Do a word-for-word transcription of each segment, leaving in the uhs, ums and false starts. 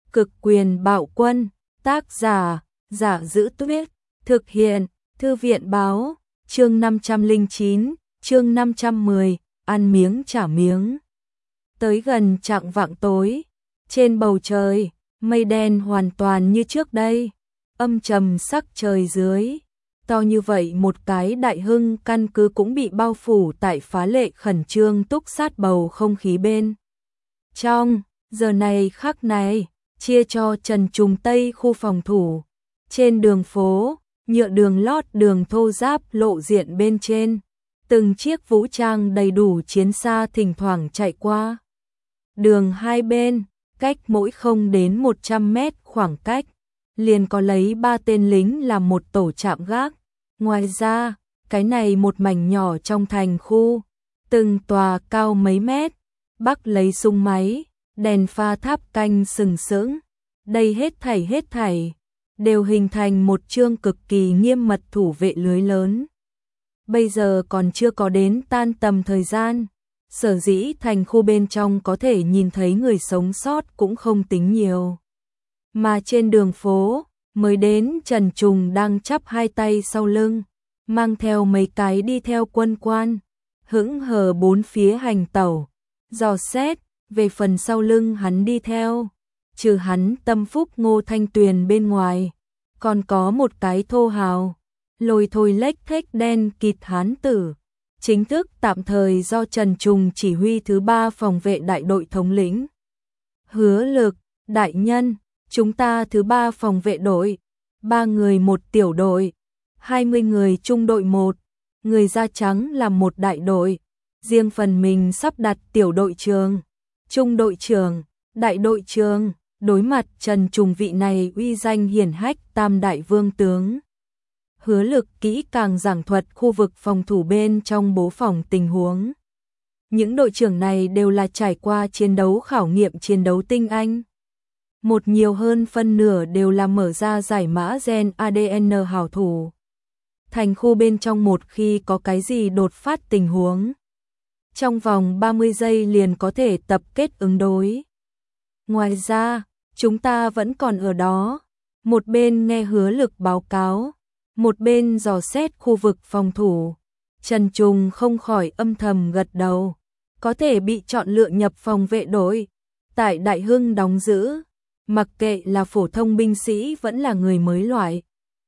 Cực quyền bạo quân, tác giả, Giả Giữ Tuyết, thực hiện, Thư viện báo, chương năm trăm lẻ chín, chương năm trăm mười, ăn miếng trả miếng. Tới gần chạng vạng tối, trên bầu trời, mây đen hoàn toàn như trước đây, âm trầm sắc trời dưới. To như vậy một cái Đại Hưng căn cứ cũng bị bao phủ tại phá lệ khẩn trương túc sát bầu không khí bên trong. Giờ này khắc này, chia cho Trần Trùng Tây khu phòng thủ. Trên đường phố, nhựa đường lót đường thô ráp lộ diện bên trên. Từng chiếc vũ trang đầy đủ chiến xa thỉnh thoảng chạy qua. Đường hai bên, cách mỗi không đến một trăm mét khoảng cách, liền có lấy ba tên lính làm một tổ trạm gác. Ngoài ra, cái này một mảnh nhỏ trong thành khu, từng tòa cao mấy mét, bắc lấy súng máy, đèn pha tháp canh sừng sững. Đây hết thảy hết thảy, đều hình thành một chương cực kỳ nghiêm mật thủ vệ lưới lớn. Bây giờ còn chưa có đến tan tầm thời gian, sở dĩ thành khu bên trong có thể nhìn thấy người sống sót cũng không tính nhiều. Mà trên đường phố, mới đến Trần Trùng đang chắp hai tay sau lưng, mang theo mấy cái đi theo quân quan, hững hờ bốn phía hành tẩu, dò xét. Về phần sau lưng hắn đi theo, trừ hắn tâm phúc Ngô Thanh Tuyền bên ngoài, còn có một cái thô hào, lôi thôi lếch thếch đen kịt hán tử, chính thức tạm thời do Trần Trùng chỉ huy thứ ba phòng vệ đại đội thống lĩnh. Hứa Lực, đại nhân, chúng ta thứ ba phòng vệ đội, ba người một tiểu đội, hai mươi người trung đội một, người da trắng làm một đại đội, riêng phần mình sắp đặt tiểu đội trường, trung đội trưởng, đại đội trưởng, đối mặt Trần Trùng vị này uy danh hiển hách tam đại vương tướng. Hứa Lực kỹ càng giảng thuật khu vực phòng thủ bên trong bố phòng tình huống. Những đội trưởng này đều là trải qua chiến đấu khảo nghiệm chiến đấu tinh anh. Một nhiều hơn phân nửa đều là mở ra giải mã gen a đê en hảo thủ. Thành khu bên trong một khi có cái gì đột phát tình huống, trong vòng ba mươi giây liền có thể tập kết ứng đối. Ngoài ra, chúng ta vẫn còn ở đó. Một bên nghe Hứa Lực báo cáo, một bên dò xét khu vực phòng thủ. Trần Trùng không khỏi âm thầm gật đầu. Có thể bị chọn lựa nhập phòng vệ đội, tại Đại Hưng đóng giữ, mặc kệ là phổ thông binh sĩ vẫn là người mới loại,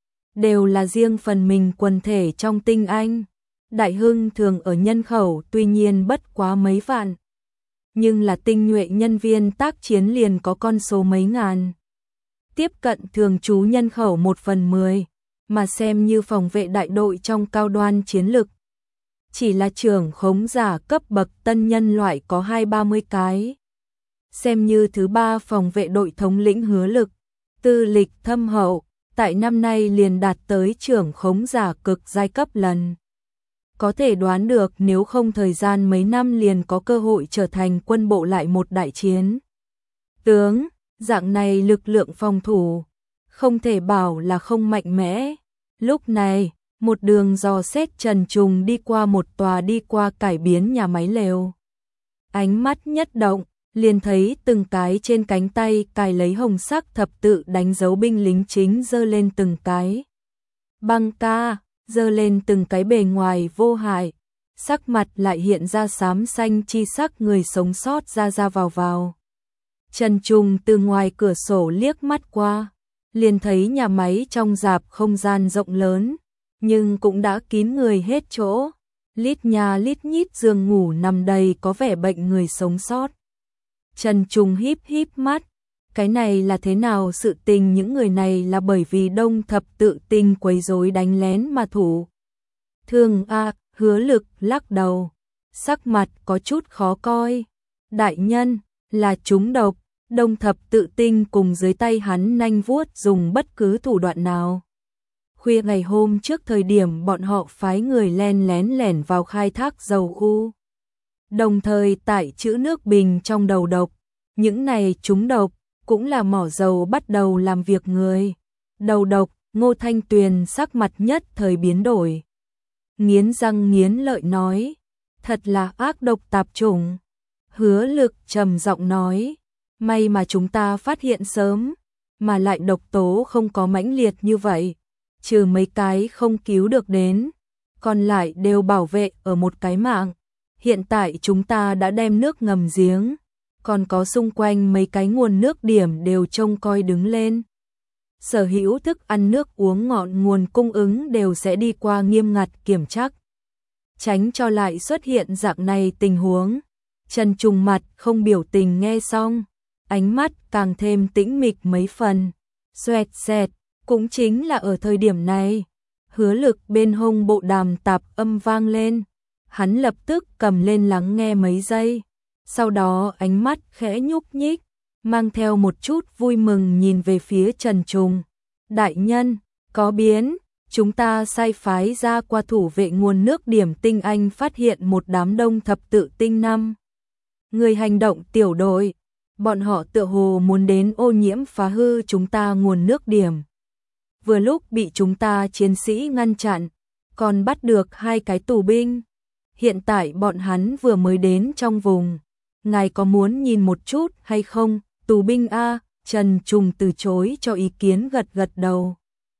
đều là riêng phần mình quần thể trong tinh anh. Đại Hưng thường ở nhân khẩu tuy nhiên bất quá mấy vạn, nhưng là tinh nhuệ nhân viên tác chiến liền có con số mấy ngàn. Tiếp cận thường trú nhân khẩu một phần mười, mà xem như phòng vệ đại đội trong cao đoan chiến lực. Chỉ là trưởng khống giả cấp bậc tân nhân loại có hai ba mươi cái. Xem như thứ ba phòng vệ đội thống lĩnh Hứa Lực, tư lịch thâm hậu, tại năm nay liền đạt tới trưởng khống giả cực giai cấp lần. Có thể đoán được nếu không thời gian mấy năm liền có cơ hội trở thành quân bộ lại một đại chiến tướng, dạng này lực lượng phòng thủ, không thể bảo là không mạnh mẽ. Lúc này, một đường dò xét Trần Trùng đi qua một tòa đi qua cải biến nhà máy lều. Ánh mắt nhất động, liền thấy từng cái trên cánh tay cài lấy hồng sắc thập tự đánh dấu binh lính chính giơ lên từng cái băng ca, giơ lên từng cái bề ngoài vô hại, sắc mặt lại hiện ra xám xanh chi sắc người sống sót ra ra vào vào. Trần Trùng từ ngoài cửa sổ liếc mắt qua, liền thấy nhà máy trong rạp không gian rộng lớn, nhưng cũng đã kín người hết chỗ, lít nhà lít nhít giường ngủ nằm đầy có vẻ bệnh người sống sót. Trần Trùng híp híp mắt, cái này là thế nào sự tình? Những người này là bởi vì Đông Thập Tự Tinh quấy rối đánh lén mà thủ thương a. Hứa Lực lắc đầu, sắc mặt có chút khó coi. Đại nhân, là chúng độc, Đông Thập Tự Tinh cùng dưới tay hắn nanh vuốt dùng bất cứ thủ đoạn nào. Khuya ngày hôm trước thời điểm bọn họ phái người len lén lẻn vào khai thác dầu khu, đồng thời tải trữ nước bình trong đầu độc. Những này chúng độc, cũng là mỏ dầu bắt đầu làm việc người. Đầu độc, Ngô Thanh Tuyền sắc mặt nhất thời biến đổi. Nghiến răng nghiến lợi nói, thật là ác độc tạp chủng. Hứa Lực trầm giọng nói, may mà chúng ta phát hiện sớm, mà lại độc tố không có mãnh liệt như vậy, trừ mấy cái không cứu được đến, còn lại đều bảo vệ ở một cái mạng. Hiện tại chúng ta đã đem nước ngầm giếng, còn có xung quanh mấy cái nguồn nước điểm đều trông coi đứng lên. Sở hữu thức ăn nước uống ngọn nguồn cung ứng đều sẽ đi qua nghiêm ngặt kiểm tra, tránh cho lại xuất hiện dạng này tình huống. Trần Trùng mặt không biểu tình nghe xong, ánh mắt càng thêm tĩnh mịch mấy phần. Xoẹt xẹt, cũng chính là ở thời điểm này, Hứa Lực bên hông bộ đàm tạp âm vang lên, hắn lập tức cầm lên lắng nghe mấy giây, sau đó ánh mắt khẽ nhúc nhích, mang theo một chút vui mừng nhìn về phía Trần Trùng. Đại nhân, có biến, chúng ta sai phái ra qua thủ vệ nguồn nước điểm tinh anh phát hiện một đám đông thập tự tinh năm người hành động tiểu đội, bọn họ tựa hồ muốn đến ô nhiễm phá hư chúng ta nguồn nước điểm. Vừa lúc bị chúng ta chiến sĩ ngăn chặn, còn bắt được hai cái tù binh. Hiện tại bọn hắn vừa mới đến trong vùng, ngài có muốn nhìn một chút hay không? Tù binh a, Trần Trùng từ chối cho ý kiến, gật gật đầu.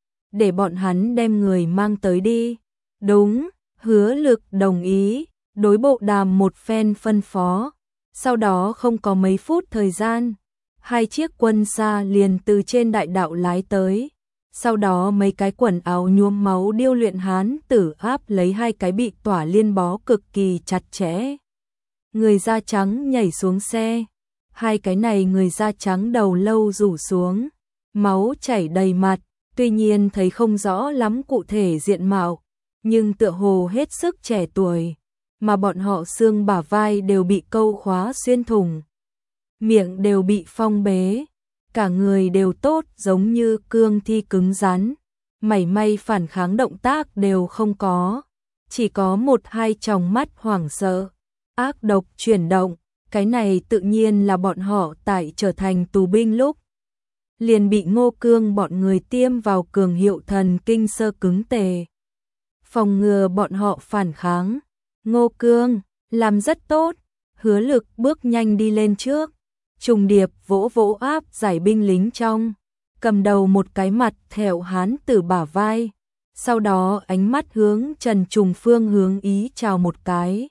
Để bọn hắn đem người mang tới đi. Đúng, Hứa Lực đồng ý, đối bộ đàm một phen phân phó. Sau đó không có mấy phút thời gian, hai chiếc quân xa liền từ trên đại đạo lái tới. Sau đó mấy cái quần áo nhuốm máu điêu luyện hán tử áp lấy hai cái bị tỏa liên bó cực kỳ chặt chẽ. Người da trắng nhảy xuống xe, hai cái này người da trắng đầu lâu rủ xuống, máu chảy đầy mặt, tuy nhiên thấy không rõ lắm cụ thể diện mạo, nhưng tựa hồ hết sức trẻ tuổi, mà bọn họ xương bả vai đều bị câu khóa xuyên thủng, miệng đều bị phong bế, cả người đều tốt giống như cương thi cứng rắn, mảy may phản kháng động tác đều không có, chỉ có một hai tròng mắt hoảng sợ, ác độc chuyển động. Cái này tự nhiên là bọn họ tại trở thành tù binh lúc liền bị Ngô Cương bọn người tiêm vào cường hiệu thần kinh sơ cứng tề, phòng ngừa bọn họ phản kháng. Ngô Cương làm rất tốt. Hứa Lực bước nhanh đi lên trước, trùng điệp vỗ vỗ áp giải binh lính trong, cầm đầu một cái mặt thẹo hán tử bả vai, sau đó ánh mắt hướng Trần Trùng phương hướng ý chào một cái.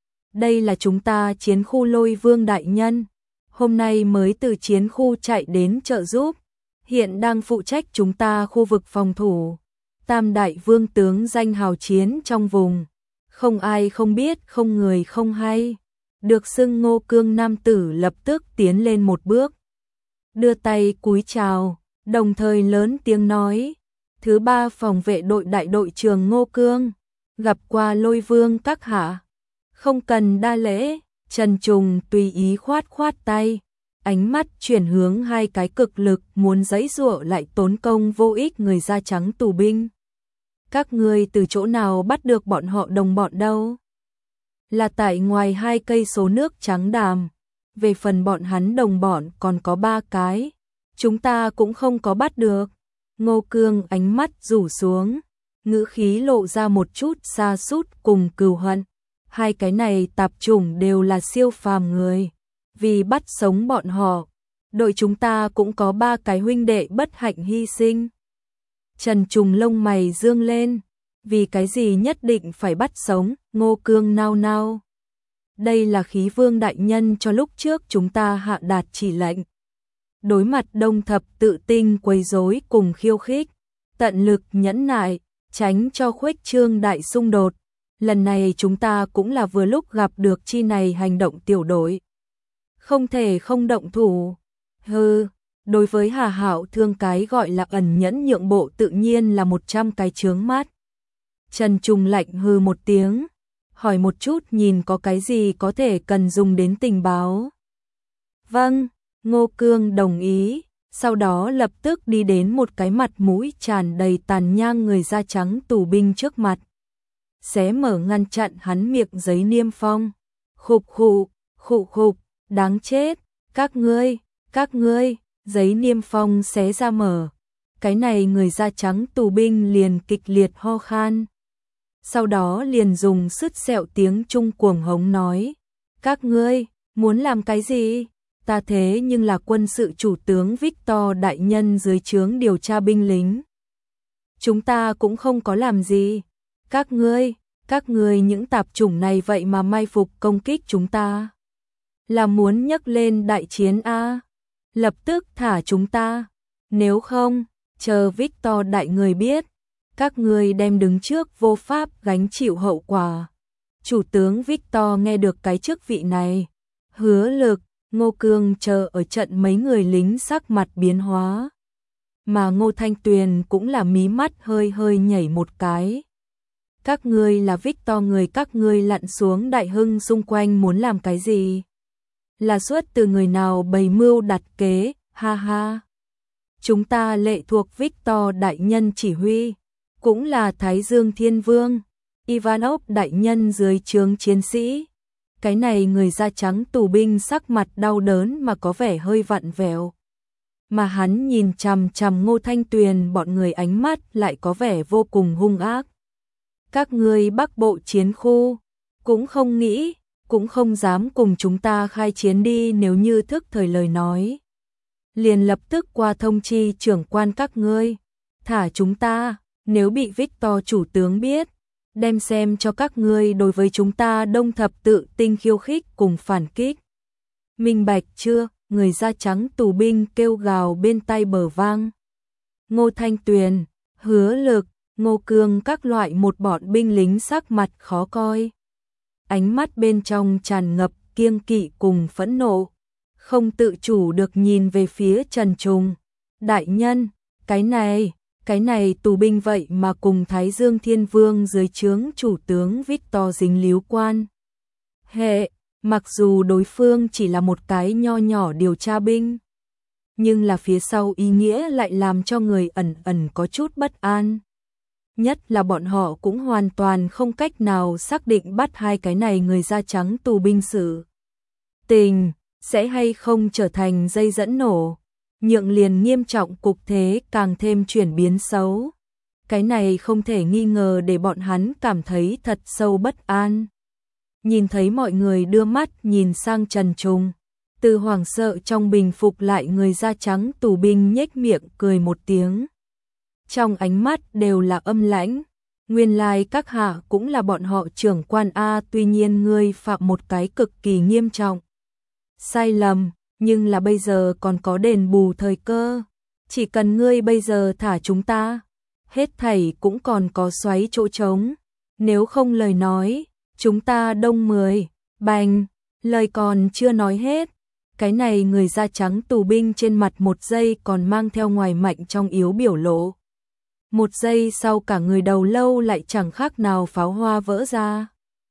Đây là chúng ta chiến khu Lôi Vương đại nhân, hôm nay mới từ chiến khu chạy đến trợ giúp, hiện đang phụ trách chúng ta khu vực phòng thủ. Tam đại vương tướng danh hào chiến trong vùng, không ai không biết, không người không hay. Được xưng Ngô Cương nam tử lập tức tiến lên một bước, đưa tay cúi chào, đồng thời lớn tiếng nói: Thứ ba phòng vệ đội đại đội trưởng Ngô Cương, gặp qua Lôi Vương các hạ. Không cần đa lễ. Trần Trùng tùy ý khoát khoát tay, ánh mắt chuyển hướng hai cái cực lực muốn giãy giụa lại tốn công vô ích người da trắng tù binh. Các ngươi từ chỗ nào bắt được bọn họ đồng bọn đâu? Là tại ngoài hai cây số nước trắng đàm. Về phần bọn hắn đồng bọn còn có ba cái, chúng ta cũng không có bắt được. Ngô Cương ánh mắt rủ xuống, ngữ khí lộ ra một chút xa sút cùng cừu hận. Hai cái này tạp chủng đều là siêu phàm người, vì bắt sống bọn họ, đội chúng ta cũng có ba cái huynh đệ bất hạnh hy sinh. Trần Trùng lông mày dương lên, vì cái gì nhất định phải bắt sống? Ngô Cương nao nao. Đây là khí vương đại nhân cho lúc trước chúng ta hạ đạt chỉ lệnh. Đối mặt đông thập tự tinh quấy rối cùng khiêu khích, tận lực nhẫn nại, tránh cho khuếch trương đại xung đột. Lần này chúng ta cũng là vừa lúc gặp được chi này hành động tiểu đội, không thể không động thủ. Hừ, đối với Hà Hạo thương cái gọi là ẩn nhẫn nhượng bộ tự nhiên là một trăm cái chướng mắt. Trần Trùng lạnh hừ một tiếng, hỏi một chút nhìn có cái gì có thể cần dùng đến tình báo. Vâng, Ngô Cương đồng ý, sau đó lập tức đi đến một cái mặt mũi tràn đầy tàn nhang người da trắng tù binh trước mặt, xé mở ngăn chặn hắn miệng giấy niêm phong. Khục khụ, khụ khục, đáng chết, các ngươi, các ngươi, giấy niêm phong xé ra mở. Cái này người da trắng tù binh liền kịch liệt ho khan. Sau đó liền dùng sứt sẹo tiếng Trung cuồng hống nói: Các ngươi, muốn làm cái gì? ta thế nhưng là quân sự chủ tướng Victor đại nhân dưới trướng điều tra binh lính. Chúng ta cũng không có làm gì. Các ngươi, các ngươi những tạp chủng này vậy mà mai phục công kích chúng ta. Là muốn nhấc lên đại chiến a? Lập tức thả chúng ta. Nếu không, chờ Victor đại người biết, các ngươi đem đứng trước vô pháp gánh chịu hậu quả. Chủ tướng Victor nghe được cái chức vị này, Hứa Lực, Ngô Cương chờ ở trận mấy người lính sắc mặt biến hóa. Mà Ngô Thanh Tuyền cũng là mí mắt hơi hơi nhảy một cái. Các ngươi là Victor người các ngươi lặn xuống Đại Hưng xung quanh muốn làm cái gì? Là xuất từ người nào bày mưu đặt kế, ha ha. Chúng ta lệ thuộc Victor đại nhân chỉ huy, cũng là Thái Dương Thiên Vương, Ivanov đại nhân dưới trướng chiến sĩ. Cái này người da trắng tù binh sắc mặt đau đớn mà có vẻ hơi vặn vẹo. Mà hắn nhìn chằm chằm Ngô Thanh Tuyền bọn người ánh mắt lại có vẻ vô cùng hung ác. Các ngươi Bắc Bộ chiến khu, cũng không nghĩ, cũng không dám cùng chúng ta khai chiến đi nếu như thức thời lời nói. Liền lập tức qua thông chi trưởng quan các ngươi, thả chúng ta, nếu bị Victor chủ tướng biết, đem xem cho các ngươi đối với chúng ta Đông Thập Tự Tinh khiêu khích cùng phản kích. Minh bạch chưa? Người da trắng tù binh kêu gào bên tai bờ vang. Ngô Thanh Tuyền, Hứa Lực, Ngô Cương các loại một bọn binh lính sắc mặt khó coi. Ánh mắt bên trong tràn ngập kiêng kỵ cùng phẫn nộ, không tự chủ được nhìn về phía Trần Trùng. Đại nhân, cái này, cái này tù binh vậy mà cùng Thái Dương Thiên Vương dưới trướng chủ tướng Victor dính líu quan hệ. Mặc dù đối phương chỉ là một cái nho nhỏ điều tra binh, nhưng là phía sau ý nghĩa lại làm cho người ẩn ẩn có chút bất an. Nhất là bọn họ cũng hoàn toàn không cách nào xác định bắt hai cái này người da trắng tù binh sự tình sẽ hay không trở thành dây dẫn nổ, nhượng liền nghiêm trọng cục thế càng thêm chuyển biến xấu. Cái này không thể nghi ngờ để bọn hắn cảm thấy thật sâu bất an. Nhìn thấy mọi người đưa mắt nhìn sang Trần Trùng, từ hoảng sợ trong bình phục lại người da trắng tù binh nhếch miệng cười một tiếng. Trong ánh mắt đều là âm lãnh, nguyên lai các hạ cũng là bọn họ trưởng quan A, tuy nhiên ngươi phạm một cái cực kỳ nghiêm trọng sai lầm, nhưng là bây giờ còn có đền bù thời cơ, chỉ cần ngươi bây giờ thả chúng ta, hết thảy cũng còn có xoáy chỗ trống, nếu không lời nói, chúng ta đông mười, bành, lời còn chưa nói hết, cái này người da trắng tù binh trên mặt một giây còn mang theo ngoài mạnh trong yếu biểu lộ. Một giây sau cả người đầu lâu lại chẳng khác nào pháo hoa vỡ ra.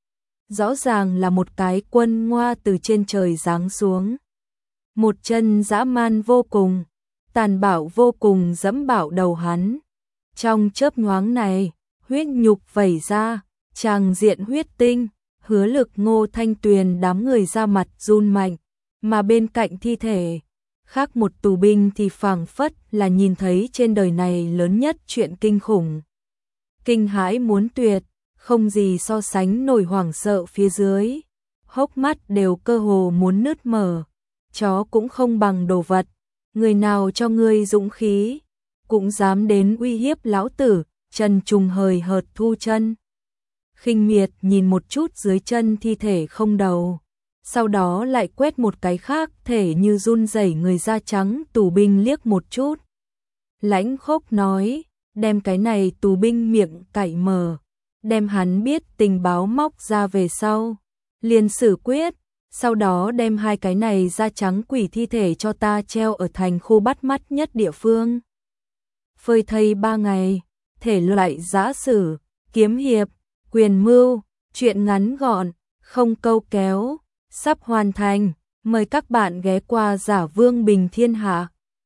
Rõ ràng là một cái quân ngoa từ trên trời giáng xuống. Một chân dã man vô cùng, tàn bạo vô cùng dẫm bạo đầu hắn. Trong chớp nhoáng này, huyết nhục vẩy ra, tràng diện huyết tinh, Hứa Lực, Ngô Thanh Tuyền đám người ra mặt run mạnh, mà bên cạnh thi thể khác một tù binh thì phảng phất là nhìn thấy trên đời này lớn nhất chuyện kinh khủng. Kinh hãi muốn tuyệt, không gì so sánh nổi hoảng sợ phía dưới, hốc mắt đều cơ hồ muốn nứt mở, chó cũng không bằng đồ vật, người nào cho ngươi dũng khí, cũng dám đến uy hiếp lão tử. Trần Trùng hời hợt thu chân, khinh miệt nhìn một chút dưới chân thi thể không đầu, sau đó lại quét một cái khác thể như run rẩy người da trắng tù binh liếc một chút. Lãnh Khốc nói, đem cái này tù binh miệng cạy mở, đem hắn biết tình báo móc ra về sau, liền xử quyết, sau đó đem hai cái này da trắng quỷ thi thể cho ta treo ở thành khu bắt mắt nhất địa phương. Phơi thây ba ngày, thể loại giã sử, kiếm hiệp, quyền mưu, chuyện ngắn gọn, không câu kéo, sắp hoàn thành, mời các bạn ghé qua Giả Vương Bình Thiên Hạ.